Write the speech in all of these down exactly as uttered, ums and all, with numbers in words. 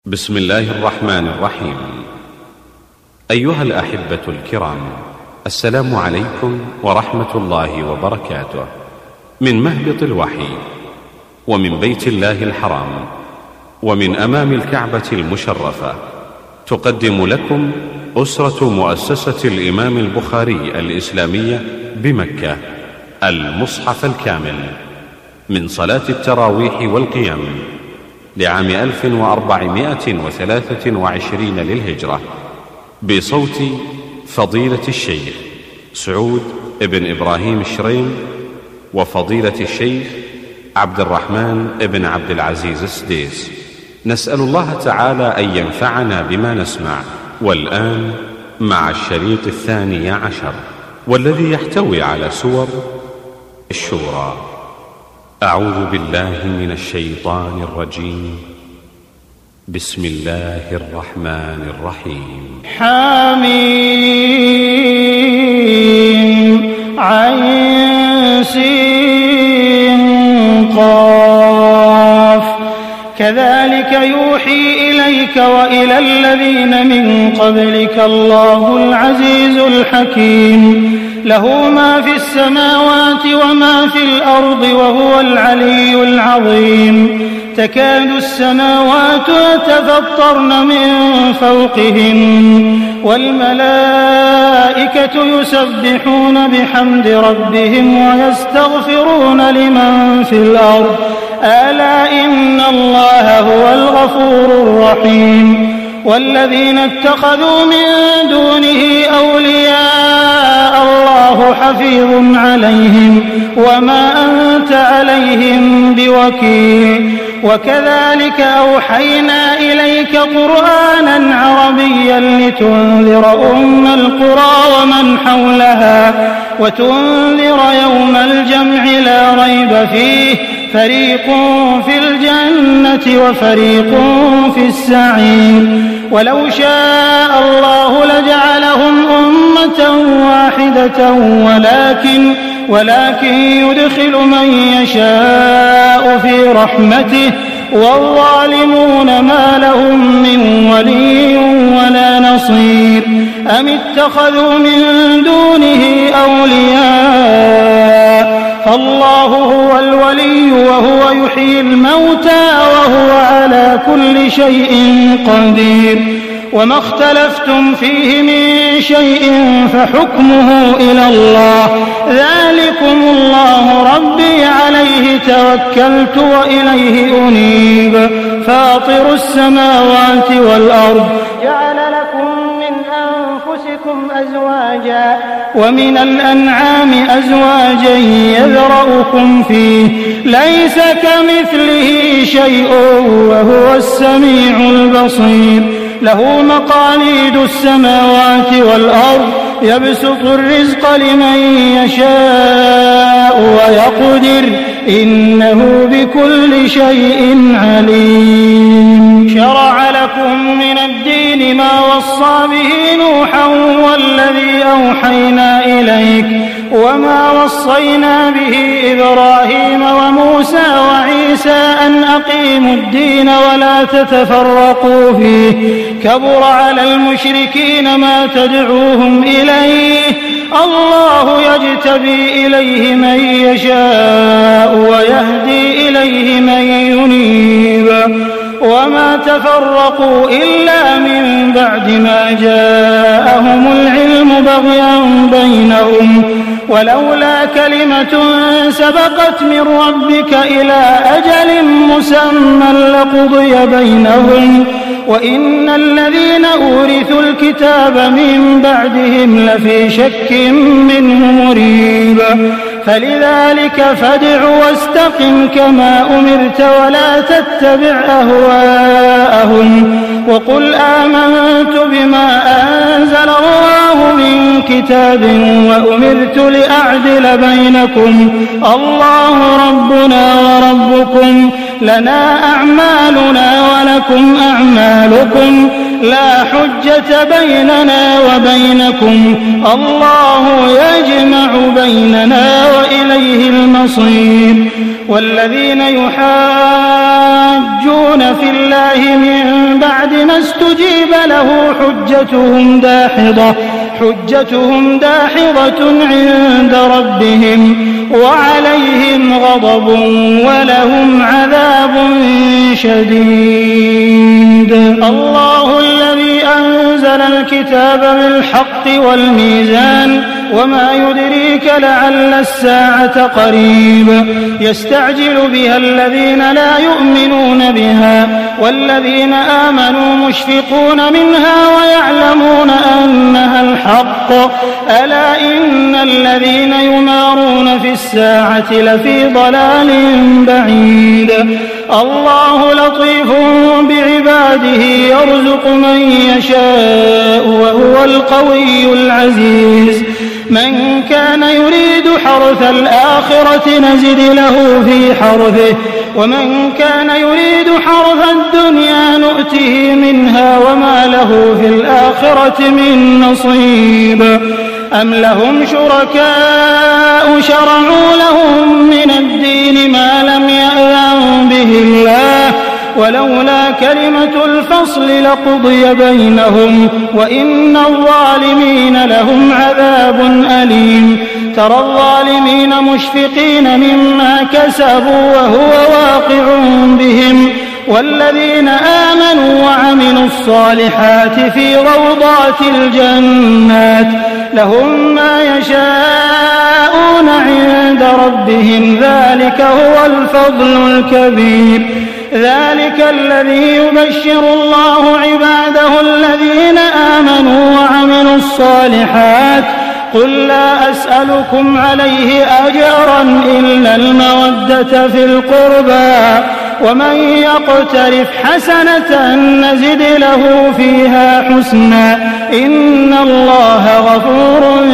بسم الله الرحمن الرحيم. أيها الأحبة الكرام، السلام عليكم ورحمة الله وبركاته من مهبط الوحي ومن بيت الله الحرام ومن أمام الكعبة المشرفة، تقدم لكم أسرة مؤسسة الإمام البخاري الإسلامية بمكة المصحف الكامل من صلاة التراويح والقيام لعام ألف وأربعمائة وثلاثة وعشرين للهجرة، بصوت فضيلة الشيخ سعود بن إبراهيم الشريم وفضيلة الشيخ عبد الرحمن بن عبد العزيز السديس. نسأل الله تعالى أن ينفعنا بما نسمع. والآن مع الشريط الثاني عشر، والذي يحتوي على سور الشورى. أعوذ بالله من الشيطان الرجيم. بسم الله الرحمن الرحيم. حميم عين سين قاف كذلك يوحي إليك وإلى الذين من قبلك الله العزيز الحكيم، له ما في السماوات وما في الأرض وهو العلي العظيم. تكاد السماوات يتفطرن من فوقهن والملائكة يسبحون بحمد ربهم ويستغفرون لمن في الأرض ألا إن الله هو الغفور الرحيم. والذين اتخذوا من دونه أولياء الله حفيظ عليهم وما أنت عليهم بوكيل. وكذلك أوحينا إليك قرآنا عربيا لتنذر أم القرى ومن حولها وتنذر يوم الجمع لا ريب فيه، فريق في الجنة وفريق في السعير. ولو شاء الله لجعلهم أمة واحدة ولكن ولكن يدخل من يشاء في رحمته، والظالمون ما لهم من ولي ولا نصير. أم اتخذوا من دونه أولياء فالله هو الولي وهو يحيي الموتى وهو على كل شيء قدير. وما اختلفتم فيه من شيء فحكمه إلى الله، ذلكم الله ربي عليه توكلت وإليه أنيب. فاطر السماوات والأرض جعل لكم من أنفسكم أزواجا ومن الأنعام أزواجا يذرأكم فيه، ليس كمثله شيء وهو السميع البصير. له مقاليد السماوات والأرض يبسط الرزق لمن يشاء ويقدر إنه بكل شيء عليم. شرع لكم من الدين ما وصى به نوحا والذي أوحينا إليك وما وصينا به إبراهيم وموسى وعيسى أن أقيموا الدين ولا تتفرقوا فيه، كبر على المشركين ما تدعوهم إليه، الله يجتبي إليه من يشاء ويهدي إليه من ينيب. وما تفرقوا إلا من بعد ما جاءهم العلم بغيا بينهم، ولولا كلمة سبقت من ربك إلى أجل مسمى لقضي بينهم، وإن الذين أورثوا الكتاب من بعدهم لفي شك منه مريب. فلذلك فادع واستقم كما أمرت ولا تتبع أهواءهم، وقل آمنت بما أنزل الله من كتاب وأمرت لأعدل بينكم الله ربنا وربكم لنا أعمالنا ولكم أعمالكم لا حجة بيننا وبينكم، الله يجمع بيننا وإليه المصير. والذين يحاجون في الله من بعد فاستجيب له حجتهم داحضة حجتهم داحضة عند ربهم وعليهم غضب ولهم عذاب شديد. الله الذي أنزل الكتاب بالحق والميزان وما يدريك لعل الساعة قريب يستعجل بها الذين لا يؤمنون بها والذين آمنوا مشفقون منها ويعلمون أنها الحق ألا إن الذين يمارون في الساعة لفي ضلال بعيد. الله لطيف بعباده يرزق من يشاء وهو القوي العزيز. من كان يريد حرث الآخرة نزد له في حرثه ومن كان يريد حرث الدنيا نؤته منها وما له في الآخرة من نصيب. أم لهم شركاء شرعوا لهم من الدين ما لم يأذن به الله ولولا كلمة الفصل لقضي بينهم وإن الظالمين لهم عذاب أليم. ترى الظالمين مشفقين مما كسبوا وهو واقع بهم والذين آمنوا وعملوا الصالحات في روضات الجنات لهم ما يشاءون عند ربهم ذلك هو الفضل الكبير. ذلك الذي يبشر الله عباده الذين آمنوا وعملوا الصالحات قل لا أسألكم عليه أجرا إلا المودة في القربى ومن يقترف حسنة نزد له فيها حسنا إن الله غفور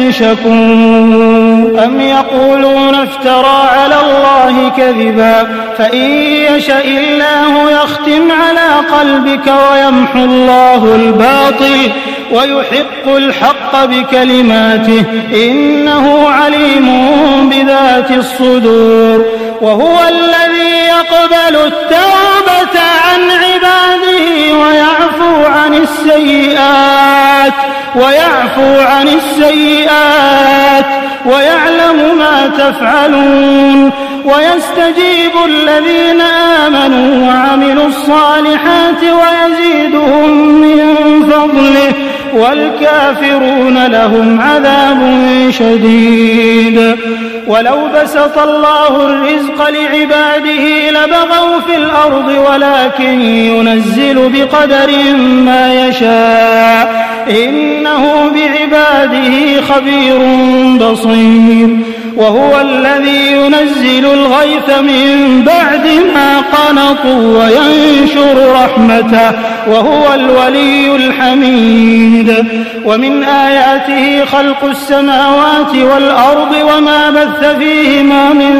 شكور. أم يقولون افترى على الله كذبا فإن يشاء الله يختم على قلبك ويمحو الله الباطل ويحق الحق بكلماته إنه عليم بذات الصدور. وهو الذي يقبل التوبة عن عباده ويعفو عن السيئات ويعفو عن السيئات ويعلم ما تفعلون ويستجيب الذين آمنوا وعملوا الصالحات ويزيدهم من فضله والكافرون لهم عذاب شديد. ولو بسط الله الرزق لعباده لبغوا في الأرض ولكن ينزل بقدر ما يشاء إنه بعباده خبير بصير. وهو الذي ينزل الغيث من بعد ما قنطوا وينشر رحمته وهو الولي الحميد. ومن آياته خلق السماوات والأرض وما بث فيهما من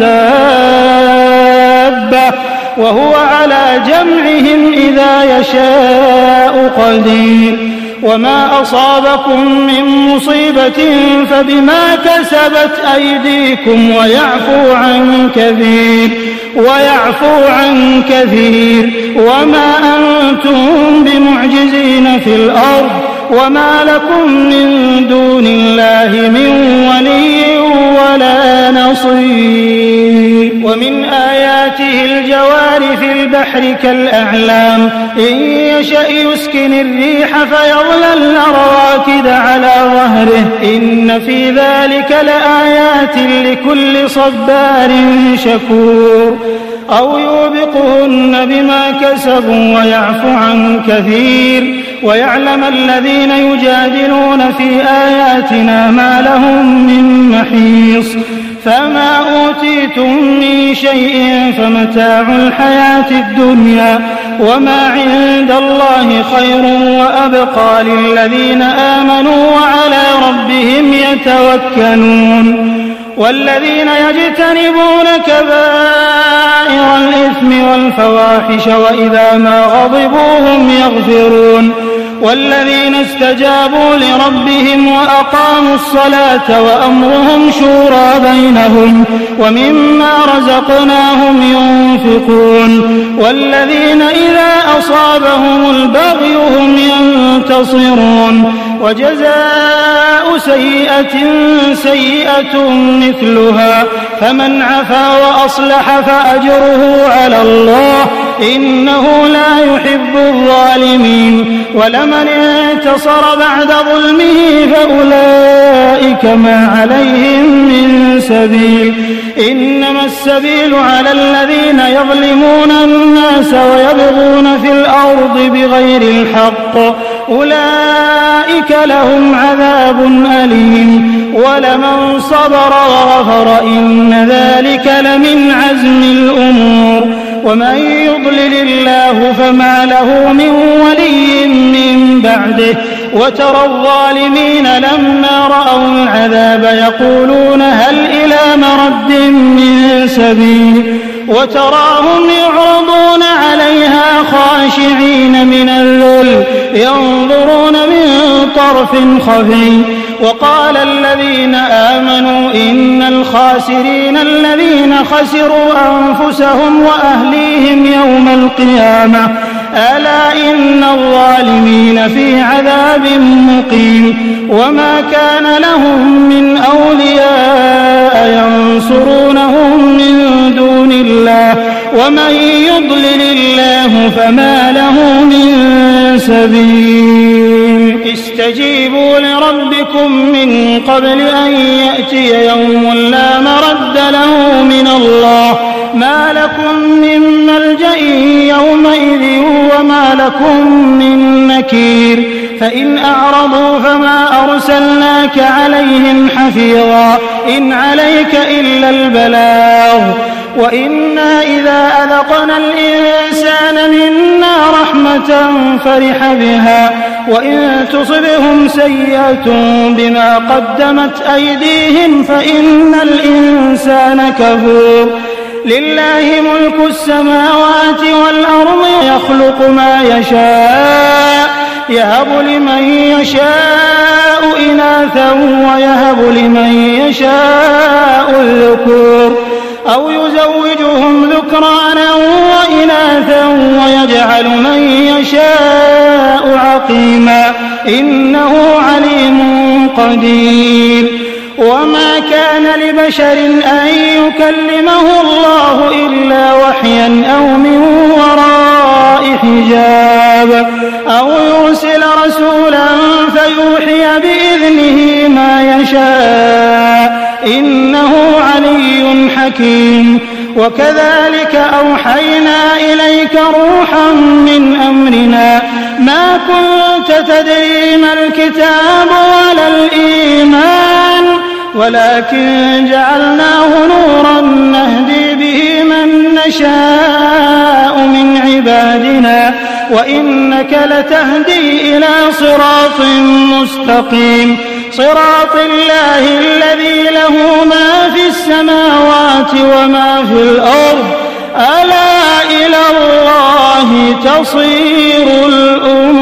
دابة وهو على جمعهم إذا يشاء قدير. وما أصابكم من مصيبة فبما كسبت أيديكم ويعفو عن كثير ويعفو عن كثير وما أنتم بمعجزين في الأرض وما لكم من دون الله من ولي ولا نصير. ومن آياته الجوار في البحر كالأعلام إن يشأ يسكن الريح فيظللن رواكد على ظهره إن في ذلك لآيات لكل صبار شكور. أو يوبقهن بما كسبوا ويعفو عن كثير ويعلم الذين يجادلون في آياتنا ما لهم من محيص. فما أوتيتم من شيء فمتاع الحياة الدنيا وما عند الله خير وأبقى للذين آمنوا وعلى ربهم يتوكلون. والذين يجتنبون كبائر الإثم والفواحش وإذا ما غضبوا هم يغفرون والذين استجابوا لربهم وأقاموا الصلاة وأمرهم شورى بينهم ومما رزقناهم ينفقون والذين إذا أصابهم البغي هم ينتصرون وجزاء سيئة سيئة مثلها فمن عفا وأصلح فأجره على الله إنه لا يحب الظالمين ولمن انتصر بعد ظلمه فأولئك ما عليهم من سبيل إنما السبيل على الذين يظلمون الناس ويبغون في الأرض بغير الحق أولئك لهم عذاب أليم ولمن صبر وغفر إن ذلك لمن عزم الأمور ومن يضلل الله فما له من ولي من بعده وترى الظالمين لما رأوا العذاب يقولون هل إلى مرد من سبيل وتراهم يعرضون عليها خاشعين من الذل ينظرون من طرف خفي وقال الذين آمنوا إن الخاسرين الذين خسروا أنفسهم وأهليهم يوم القيامة ألا إن الظالمين في عذاب مقيم وما كان لهم من أولياء ينصرونهم من دون الله ومن يضلل الله فما له من سبيل استجيبوا لربكم من قبل أن يأتي يوم لا مرد له من الله ما لكم من ملجأ يومئذ وما لكم من نكير فإن أعرضوا فما أرسلناك عليهم حفيظا إن عليك إلا البلاغ وإنا إذا أذقنا الإنسان منا رحمة فرح بها وإن تصبهم سيئة بما قدمت أيديهم فإن الإنسان كفور لله ملك السماوات والأرض يخلق ما يشاء يهب لمن يشاء إناثا ويهب لمن يشاء الذكور أو يزوجهم ذكرانا وإناثا ويجعل من يشاء عقيما إنه عليم قدير وما كان لبشر أن يكلمه الله إلا وحيا أو من وراء حجاب أو يرسل رسولا فيوحي بإذنه ما يشاء إنه علي حكيم وكذلك أوحينا إليك روحا من أمرنا ما كنت تدري ما الكتاب ولا الإيمان ولكن جعلناه نورا نهدي به من نشاء من عبادنا وإنك لتهدي إلى صراط مستقيم صراط الله الذي له ما في السماوات وما في الأرض ألا إلى الله تصير الأمور